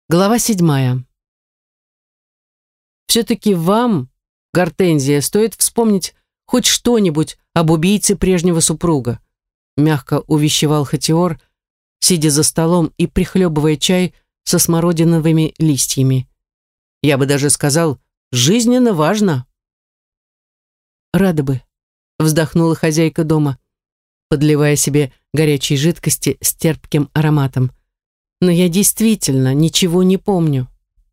Глава 7. Все-таки вам, Гортензия, стоит вспомнить хоть что-нибудь об убийце прежнего супруга, мягко увещевал Хатиор, сидя за столом и прихлебывая чай со смородиновыми листьями. Я бы даже сказал, жизненно важно. Рада бы, вздохнула хозяйка дома, подливая себе горячей жидкости с терпким ароматом. Но я действительно ничего не помню.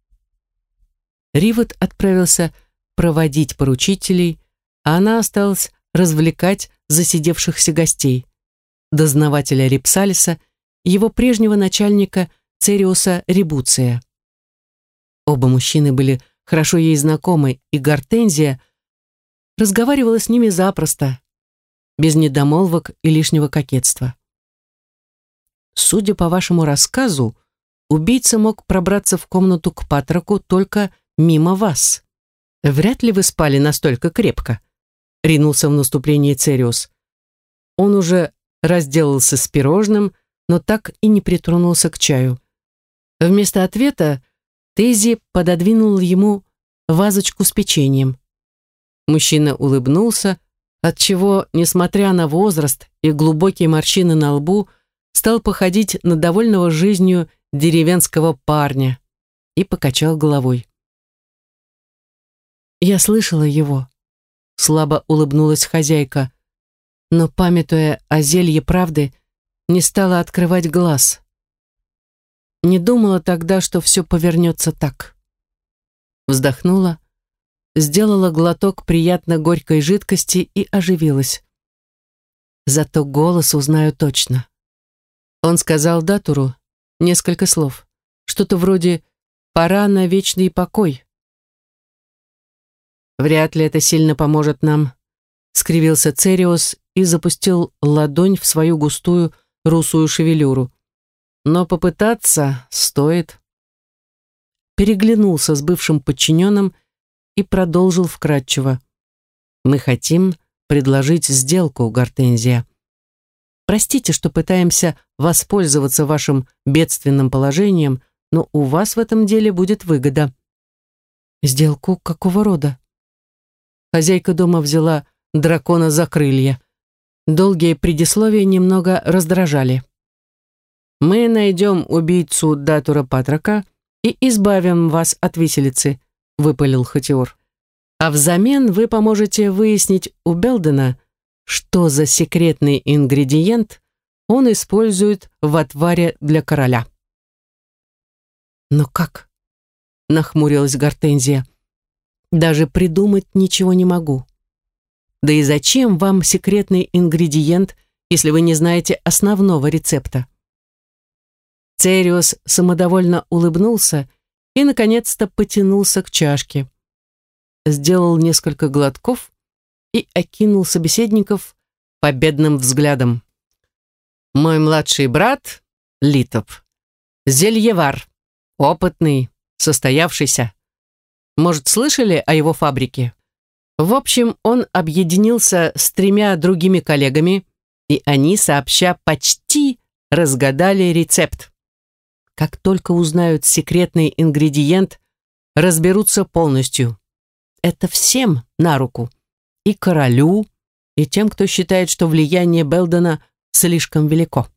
Ривот отправился проводить поручителей, а она осталась развлекать засидевшихся гостей, дознавателя Рипсалиса и его прежнего начальника Цериуса Ребуция. Оба мужчины были хорошо ей знакомы, и Гортензия разговаривала с ними запросто, без недомолвок и лишнего кокетства. Судя по вашему рассказу, убийца мог пробраться в комнату к Патроку только мимо вас. Вряд ли вы спали настолько крепко, ринулся в наступление Цериус. Он уже разделался с пирожным, но так и не притронулся к чаю. Вместо ответа Тейзи пододвинул ему вазочку с печеньем. Мужчина улыбнулся, отчего, несмотря на возраст и глубокие морщины на лбу, стал походить на довольного жизнью деревенского парня и покачал головой. «Я слышала его», — слабо улыбнулась хозяйка, но, памятуя о зелье правды, не стала открывать глаз. Не думала тогда, что все повернется так. Вздохнула, сделала глоток приятно горькой жидкости и оживилась. Зато голос узнаю точно. Он сказал Датуру несколько слов. Что-то вроде «пора на вечный покой». «Вряд ли это сильно поможет нам», — скривился Цериус и запустил ладонь в свою густую русую шевелюру. «Но попытаться стоит». Переглянулся с бывшим подчиненным и продолжил вкратчиво. «Мы хотим предложить сделку, Гортензия. Простите, что пытаемся воспользоваться вашим бедственным положением, но у вас в этом деле будет выгода». «Сделку какого рода?» Хозяйка дома взяла дракона за крылья. Долгие предисловия немного раздражали. «Мы найдем убийцу Датура Патрока и избавим вас от виселицы», — выпалил Хатиор. «А взамен вы поможете выяснить у Белдена, что за секретный ингредиент он использует в отваре для короля». «Но как?» — нахмурилась Гортензия. «Даже придумать ничего не могу. Да и зачем вам секретный ингредиент, если вы не знаете основного рецепта?» Цериус самодовольно улыбнулся и, наконец-то, потянулся к чашке. Сделал несколько глотков и окинул собеседников победным взглядом. «Мой младший брат Литоп, зельевар, опытный, состоявшийся. Может, слышали о его фабрике? В общем, он объединился с 3 другими коллегами, и они сообща почти разгадали рецепт. Как только узнают секретный ингредиент, разберутся полностью. Это всем на руку. И королю, и тем, кто считает, что влияние Белдена слишком велико».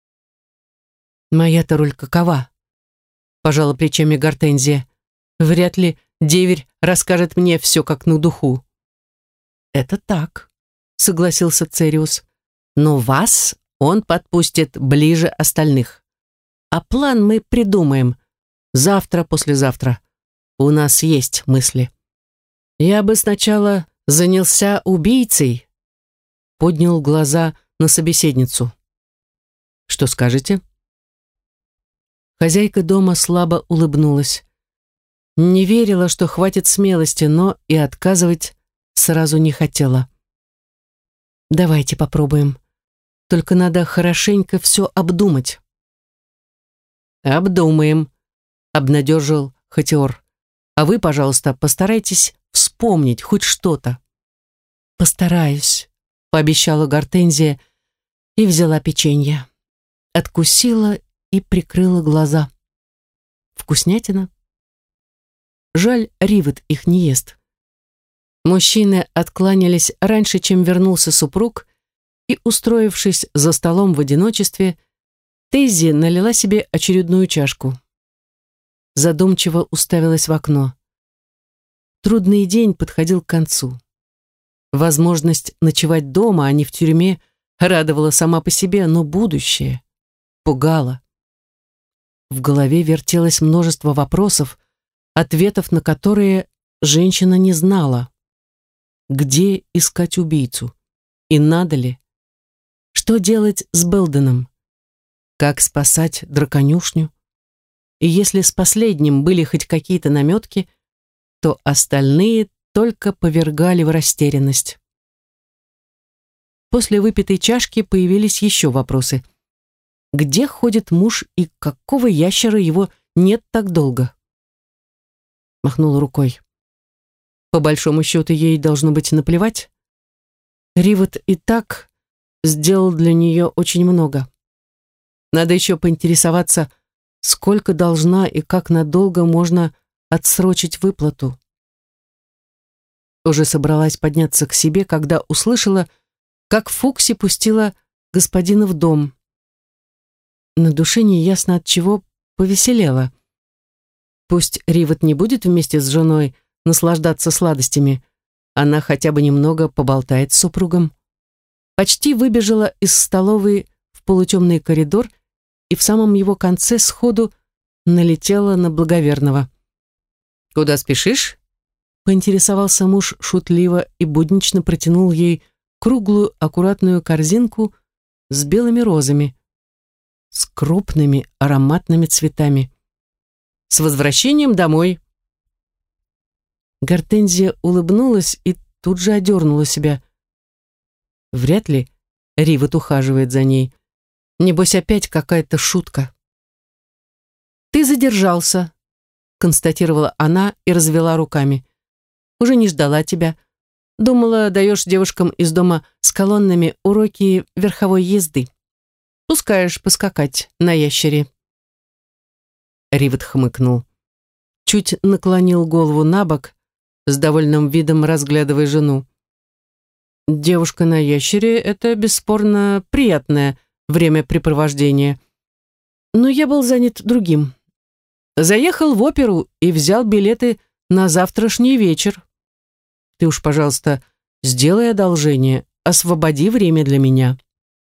«Моя-то роль какова?» — пожала плечами Гортензия. «Вряд ли деверь расскажет мне все как на духу». «Это так», — согласился Цериус. «Но вас он подпустит ближе остальных. А план мы придумаем. Завтра, послезавтра. У нас есть мысли. Я бы сначала занялся убийцей», — поднял глаза на собеседницу. «Что скажете?» Хозяйка дома слабо улыбнулась. Не верила, что хватит смелости, но и отказывать сразу не хотела. «Давайте попробуем. Только надо хорошенько все обдумать». «Обдумаем», — обнадежил Хатиор. «А вы, пожалуйста, постарайтесь вспомнить хоть что-то». «Постараюсь», — пообещала Гортензия и взяла печенье. Откусила и прикрыла глаза. вкуснятина. Жаль, Ривет их не ест. Мужчины откланялись раньше, чем вернулся супруг, и, устроившись за столом в одиночестве, Дейзи налила себе очередную чашку. Задумчиво уставилась в окно. Трудный день подходил к концу. Возможность ночевать дома, а не в тюрьме, радовала сама по себе, но будущее пугало. В голове вертелось множество вопросов, ответов на которые женщина не знала. Где искать убийцу? И надо ли? Что делать с Белденом? Как спасать драконюшню? И если с последним были хоть какие-то наметки, то остальные только повергали в растерянность. После выпитой чашки появились еще вопросы. Где ходит муж и какого ящера его нет так долго? Махнула рукой. По большому счету ей должно быть наплевать. Ривет и так сделал для нее очень много. Надо еще поинтересоваться, сколько должна и как надолго можно отсрочить выплату. Уже собралась подняться к себе, когда услышала, как Фукси пустила господина в дом. На душе неясно от чего повеселела. Пусть Ривет не будет вместе с женой наслаждаться сладостями, она хотя бы немного поболтает с супругом. Почти выбежала из столовой в полутемный коридор и в самом его конце сходу налетела на благоверного. «Куда спешишь?» — поинтересовался муж шутливо и буднично протянул ей круглую аккуратную корзинку с белыми розами, с крупными ароматными цветами. «С возвращением домой!» Гортензия улыбнулась и тут же одернула себя. Вряд ли Ривет ухаживает за ней. Небось, опять какая-то шутка. «Ты задержался», — констатировала она и развела руками. «Уже не ждала тебя. Думала, даешь девушкам из дома с колоннами уроки верховой езды. Пускаешь поскакать на ящере». Ривет хмыкнул. Чуть наклонил голову на бок, с довольным видом разглядывая жену. Девушка на ящере — это бесспорно приятное времяпрепровождение. Но я был занят другим. Заехал в оперу и взял билеты на завтрашний вечер. Ты уж, пожалуйста, сделай одолжение, освободи время для меня.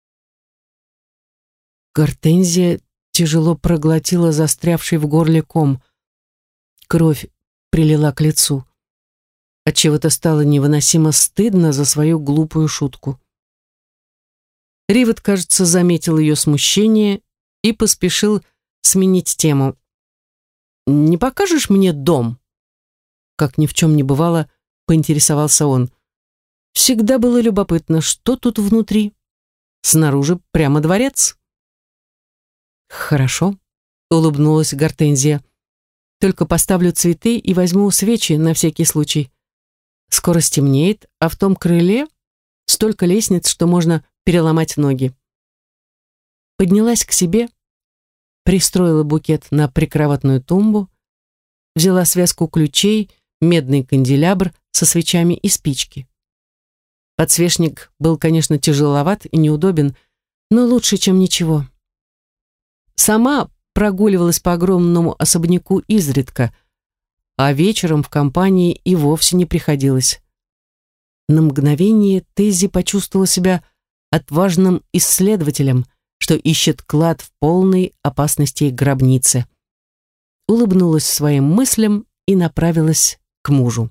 Гортензия тяжело проглотила застрявший в горле ком. Кровь прилила к лицу. Отчего-то стало невыносимо стыдно за свою глупую шутку. Ривет, кажется, заметил ее смущение и поспешил сменить тему. «Не покажешь мне дом?» Как ни в чем не бывало, поинтересовался он. Всегда было любопытно, что тут внутри. Снаружи прямо дворец. «Хорошо», — улыбнулась Гортензия. «Только поставлю цветы и возьму свечи на всякий случай. Скоро стемнеет, а в том крыле столько лестниц, что можно переломать ноги». Поднялась к себе, пристроила букет на прикроватную тумбу, взяла связку ключей, медный канделябр со свечами и спички. Подсвечник был, конечно, тяжеловат и неудобен, но лучше, чем ничего. Сама прогуливалась по огромному особняку изредка, а вечером в компании и вовсе не приходилось. На мгновение Дейзи почувствовала себя отважным исследователем, что ищет клад в полной опасности гробнице. Улыбнулась своим мыслям и направилась к мужу.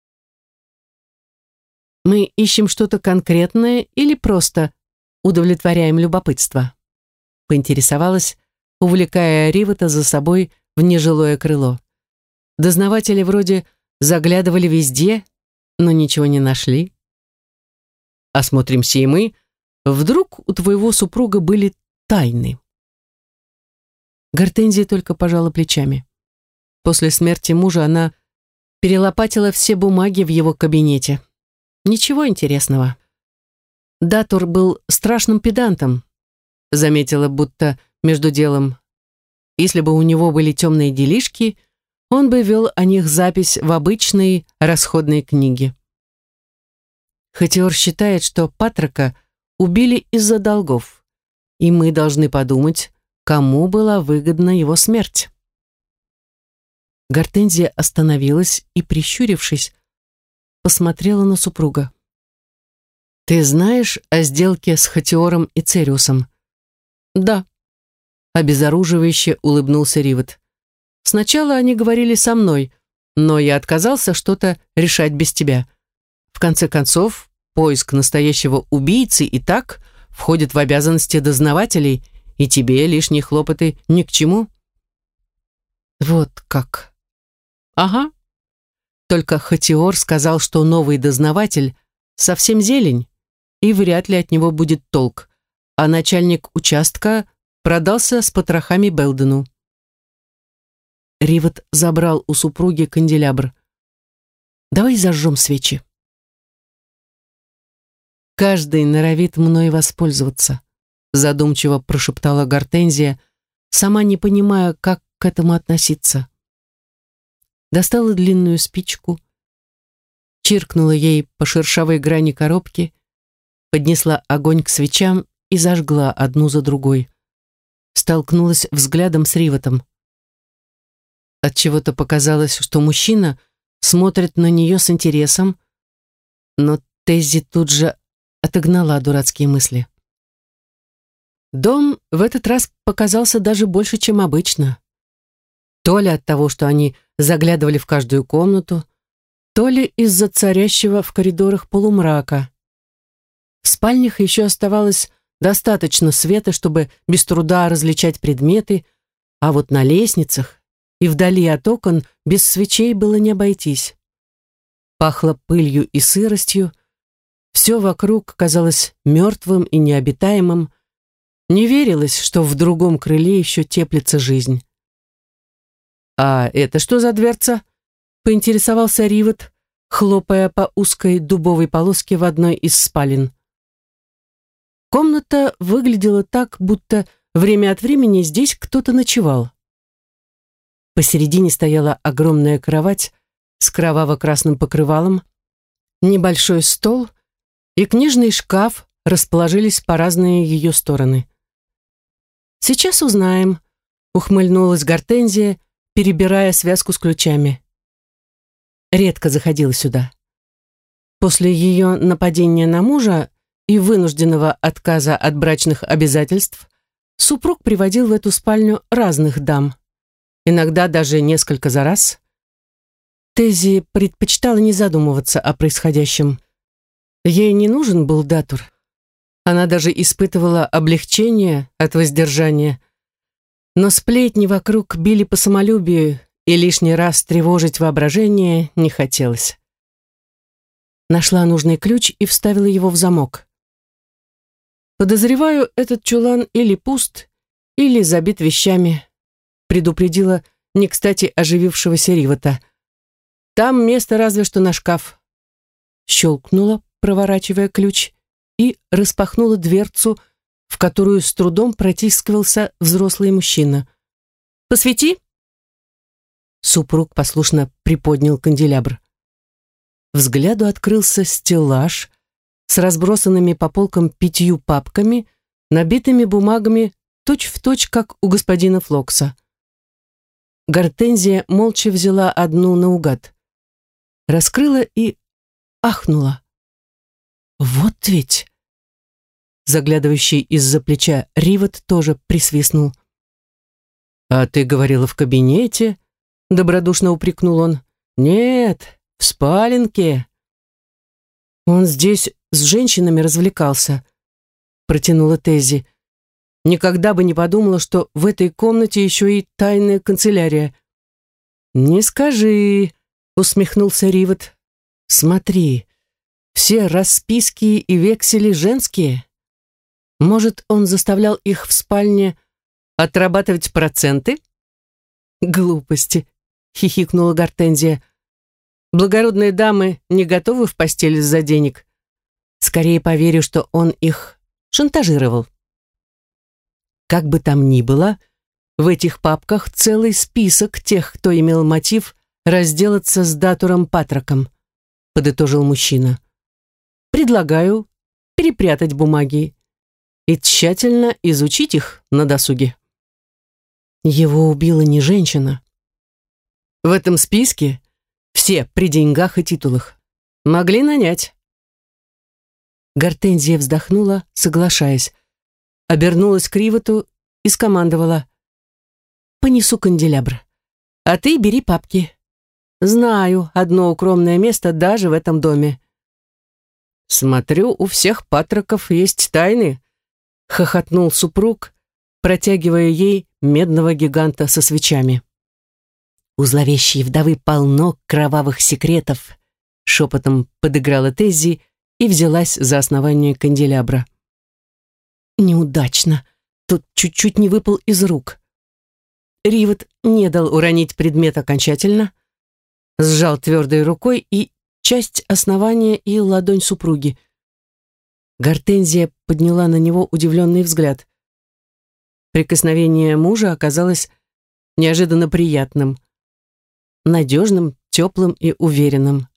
«Мы ищем что-то конкретное или просто удовлетворяем любопытство?» Поинтересовалась, увлекая Ривета за собой в нежилое крыло. Дознаватели вроде заглядывали везде, но ничего не нашли. Осмотримся и мы. Вдруг у твоего супруга были тайны? Гортензия только пожала плечами. После смерти мужа она перелопатила все бумаги в его кабинете. Ничего интересного. Датур был страшным педантом, заметила будто между делом. Если бы у него были темные делишки, он бы вел о них запись в обычной расходной книге. Хатиор считает, что Патрока убили из-за долгов, и мы должны подумать, кому была выгодна его смерть. Гортензия остановилась и, прищурившись, посмотрела на супруга. «Ты знаешь о сделке с Хатиором и Цериусом?» «Да», — обезоруживающе улыбнулся Ривет. «Сначала они говорили со мной, но я отказался что-то решать без тебя. В конце концов, поиск настоящего убийцы и так входит в обязанности дознавателей, и тебе лишние хлопоты ни к чему». «Вот как». «Ага». Только Хатиор сказал, что новый дознаватель совсем зелень, и вряд ли от него будет толк, а начальник участка продался с потрохами Белдену. Ривет забрал у супруги канделябр. «Давай зажжем свечи». «Каждый норовит мной воспользоваться», задумчиво прошептала Гортензия, сама не понимая, как к этому относиться. Достала длинную спичку, чиркнула ей по шершавой грани коробки, поднесла огонь к свечам и зажгла одну за другой. Столкнулась взглядом с Риветом. Отчего-то показалось, что мужчина смотрит на нее с интересом, но Теззи тут же отогнала дурацкие мысли. Дом в этот раз показался даже больше, чем обычно. То ли от того, что они заглядывали в каждую комнату, то ли из-за царящего в коридорах полумрака. В спальнях еще оставалось достаточно света, чтобы без труда различать предметы, а вот на лестницах и вдали от окон без свечей было не обойтись. Пахло пылью и сыростью, все вокруг казалось мертвым и необитаемым. Не верилось, что в другом крыле еще теплится жизнь. «А это что за дверца?» — поинтересовался Ривет, хлопая по узкой дубовой полоске в одной из спален. Комната выглядела так, будто время от времени здесь кто-то ночевал. Посередине стояла огромная кровать с кроваво-красным покрывалом, небольшой стол и книжный шкаф расположились по разные ее стороны. «Сейчас узнаем», — ухмыльнулась Гортензия, перебирая связку с ключами. Редко заходила сюда. После ее нападения на мужа и вынужденного отказа от брачных обязательств супруг приводил в эту спальню разных дам, иногда даже несколько за раз. Теззи предпочитала не задумываться о происходящем. Ей не нужен был датур. Она даже испытывала облегчение от воздержания. Но сплетни вокруг били по самолюбию, и лишний раз тревожить воображение не хотелось. Нашла нужный ключ и вставила его в замок. «Подозреваю, этот чулан или пуст, или забит вещами», предупредила не кстати оживившегося Ривета. «Там место разве что на шкаф». Щелкнула, проворачивая ключ, и распахнула дверцу, в которую с трудом протискивался взрослый мужчина. «Посвети!» Супруг послушно приподнял канделябр. Взгляду открылся стеллаж с разбросанными по полкам 5 папками, набитыми бумагами точь-в-точь, как у господина Флокса. Гортензия молча взяла одну наугад. Раскрыла и ахнула. «Вот ведь!» Заглядывающий из-за плеча Ривет тоже присвистнул. «А ты говорила в кабинете?» — добродушно упрекнул он. «Нет, в спаленке». «Он здесь с женщинами развлекался», — протянула Теззи. «Никогда бы не подумала, что в этой комнате еще и тайная канцелярия». «Не скажи», — усмехнулся Ривет. «Смотри, все расписки и вексели женские. Может, он заставлял их в спальне отрабатывать проценты?» «Глупости», — хихикнула Гортензия. «Благородные дамы не готовы в постель из-за денег. Скорее поверю, что он их шантажировал». Как бы там ни было, в этих папках целый список тех, кто имел мотив разделаться с Датуром Патроком», подытожил мужчина. «Предлагаю перепрятать бумаги и тщательно изучить их на досуге». Его убила не женщина. В этом списке все при деньгах и титулах. Могли нанять. Гортензия вздохнула, соглашаясь, обернулась к Ривоту и скомандовала: «Понесу канделябр, а ты бери папки. Знаю одно укромное место даже в этом доме». «Смотрю, у всех Патроков есть тайны», — хохотнул супруг, протягивая ей медного гиганта со свечами. «У зловещей вдовы полно кровавых секретов», — шепотом подыграла Теззи и взялась за основание канделябра. Неудачно. Тот чуть-чуть не выпал из рук. Ривот не дал уронить предмет окончательно, сжал твердой рукой и часть основания и ладонь супруги. Гортензия подняла на него удивленный взгляд. Прикосновение мужа оказалось неожиданно приятным, надежным, теплым и уверенным.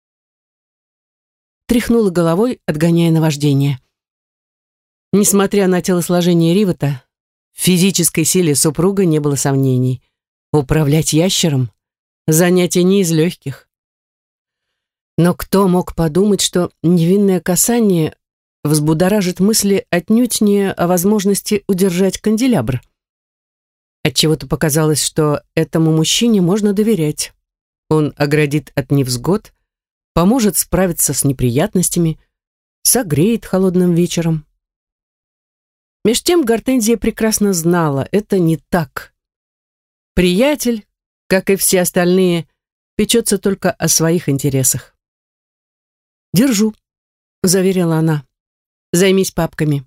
Тряхнула головой, отгоняя наваждение. Несмотря на телосложение Ривота, в физической силе супруга не было сомнений. Управлять ящером — занятие не из легких. Но кто мог подумать, что невинное касание взбудоражит мысли отнюдь не о возможности удержать канделябр? Отчего-то показалось, что этому мужчине можно доверять. Он оградит от невзгод, поможет справиться с неприятностями, согреет холодным вечером. Меж тем Гортензия прекрасно знала, это не так. Приятель, как и все остальные, печется только о своих интересах. «Держу», — заверила она. «Займись папками».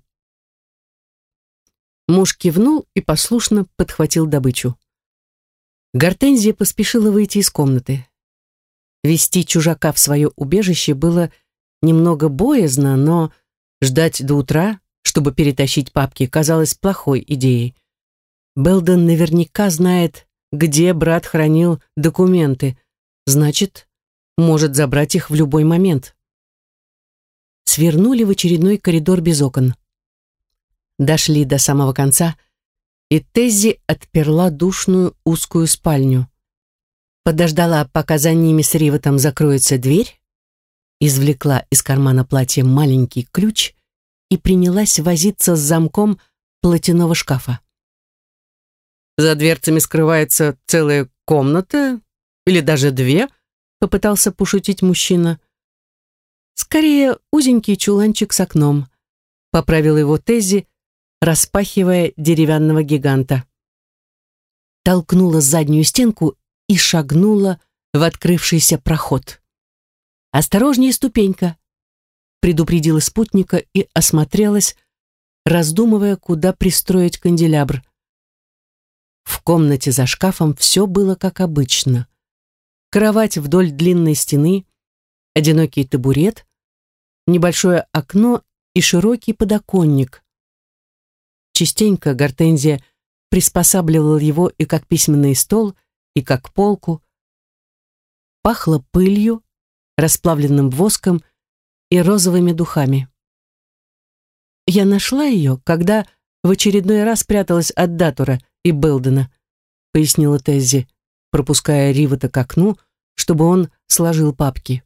Муж кивнул и послушно подхватил добычу. Гортензия поспешила выйти из комнаты. Вести чужака в свое убежище было немного боязно, но ждать до утра, чтобы перетащить папки, казалось плохой идеей. Белден наверняка знает, где брат хранил документы, значит, может забрать их в любой момент. Свернули в очередной коридор без окон. Дошли до самого конца, и Теззи отперла душную узкую спальню. Подождала, пока за ними с Ривотом закроется дверь, извлекла из кармана платья маленький ключ и принялась возиться с замком платяного шкафа. «За дверцами скрывается целая комната или даже две», попытался пошутить мужчина. «Скорее, узенький чуланчик с окном», поправил его Теззи, распахивая деревянного гиганта. Толкнула заднюю стенку и шагнула в открывшийся проход. «Осторожнее, ступенька», предупредила спутника и осмотрелась, раздумывая, куда пристроить канделябр. В комнате за шкафом все было как обычно. Кровать вдоль длинной стены, одинокий табурет, небольшое окно и широкий подоконник. Частенько Гортензия приспосабливала его и как письменный стол, и как полку. Пахло пылью, расплавленным воском и розовыми духами. Я нашла ее, когда в очередной раз пряталась от Датура и Белдена, пояснила Теззи, пропуская Ривота к окну, чтобы он сложил папки.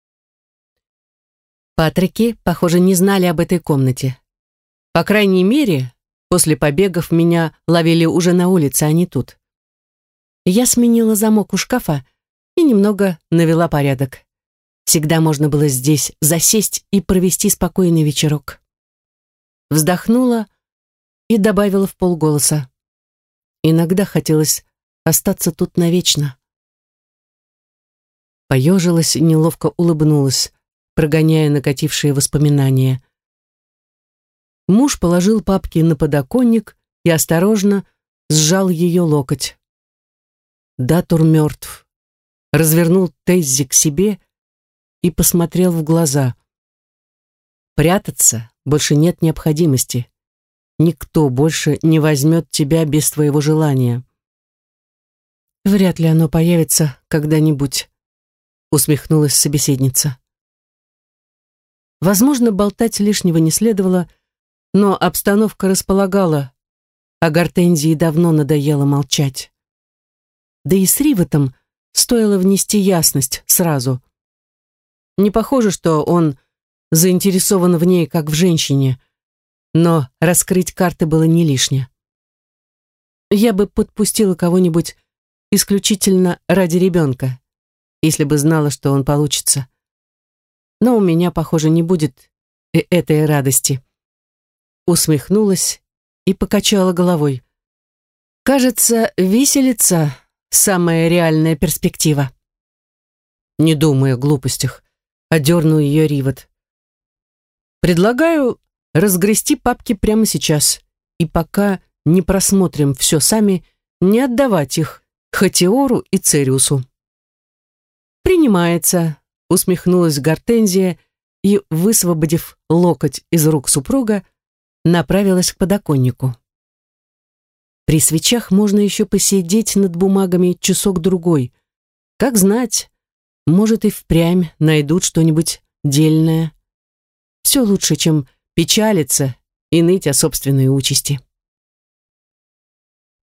Патреки, похоже, не знали об этой комнате. По крайней мере, после побегов меня ловили уже на улице, а не тут. Я сменила замок у шкафа и немного навела порядок. Всегда можно было здесь засесть и провести спокойный вечерок. Вздохнула и добавила вполголоса: иногда хотелось остаться тут навечно. Поежилась и неловко улыбнулась, прогоняя накатившие воспоминания. Муж положил папки на подоконник и осторожно сжал ее локоть. Датур мертв. Развернул Теззи к себе и посмотрел в глаза. Прятаться больше нет необходимости. никто больше не возьмет тебя без твоего желания. Вряд ли оно появится когда-нибудь, усмехнулась собеседница. Возможно, болтать лишнего не следовало, но обстановка располагала, а Гортензии давно надоело молчать. Да и с Ривотом стоило внести ясность сразу. Не похоже, что он заинтересован в ней, как в женщине, но раскрыть карты было не лишне. Я бы подпустила кого-нибудь исключительно ради ребенка, если бы знала, что он получится. Но у меня, похоже, не будет и этой радости. Усмехнулась и покачала головой. Кажется, виселица — самая реальная перспектива. Не думай о глупостях, одернул ее Ривот. Предлагаю разгрести папки прямо сейчас, и пока не просмотрим все сами, не отдавать их Хатиору и Цериусу. «Принимается», — усмехнулась Гортензия и, высвободив локоть из рук супруга, направилась к подоконнику. При свечах можно еще посидеть над бумагами часок-другой. Как знать, может и впрямь найдут что-нибудь дельное. Все лучше, чем печалиться и ныть о собственной участи.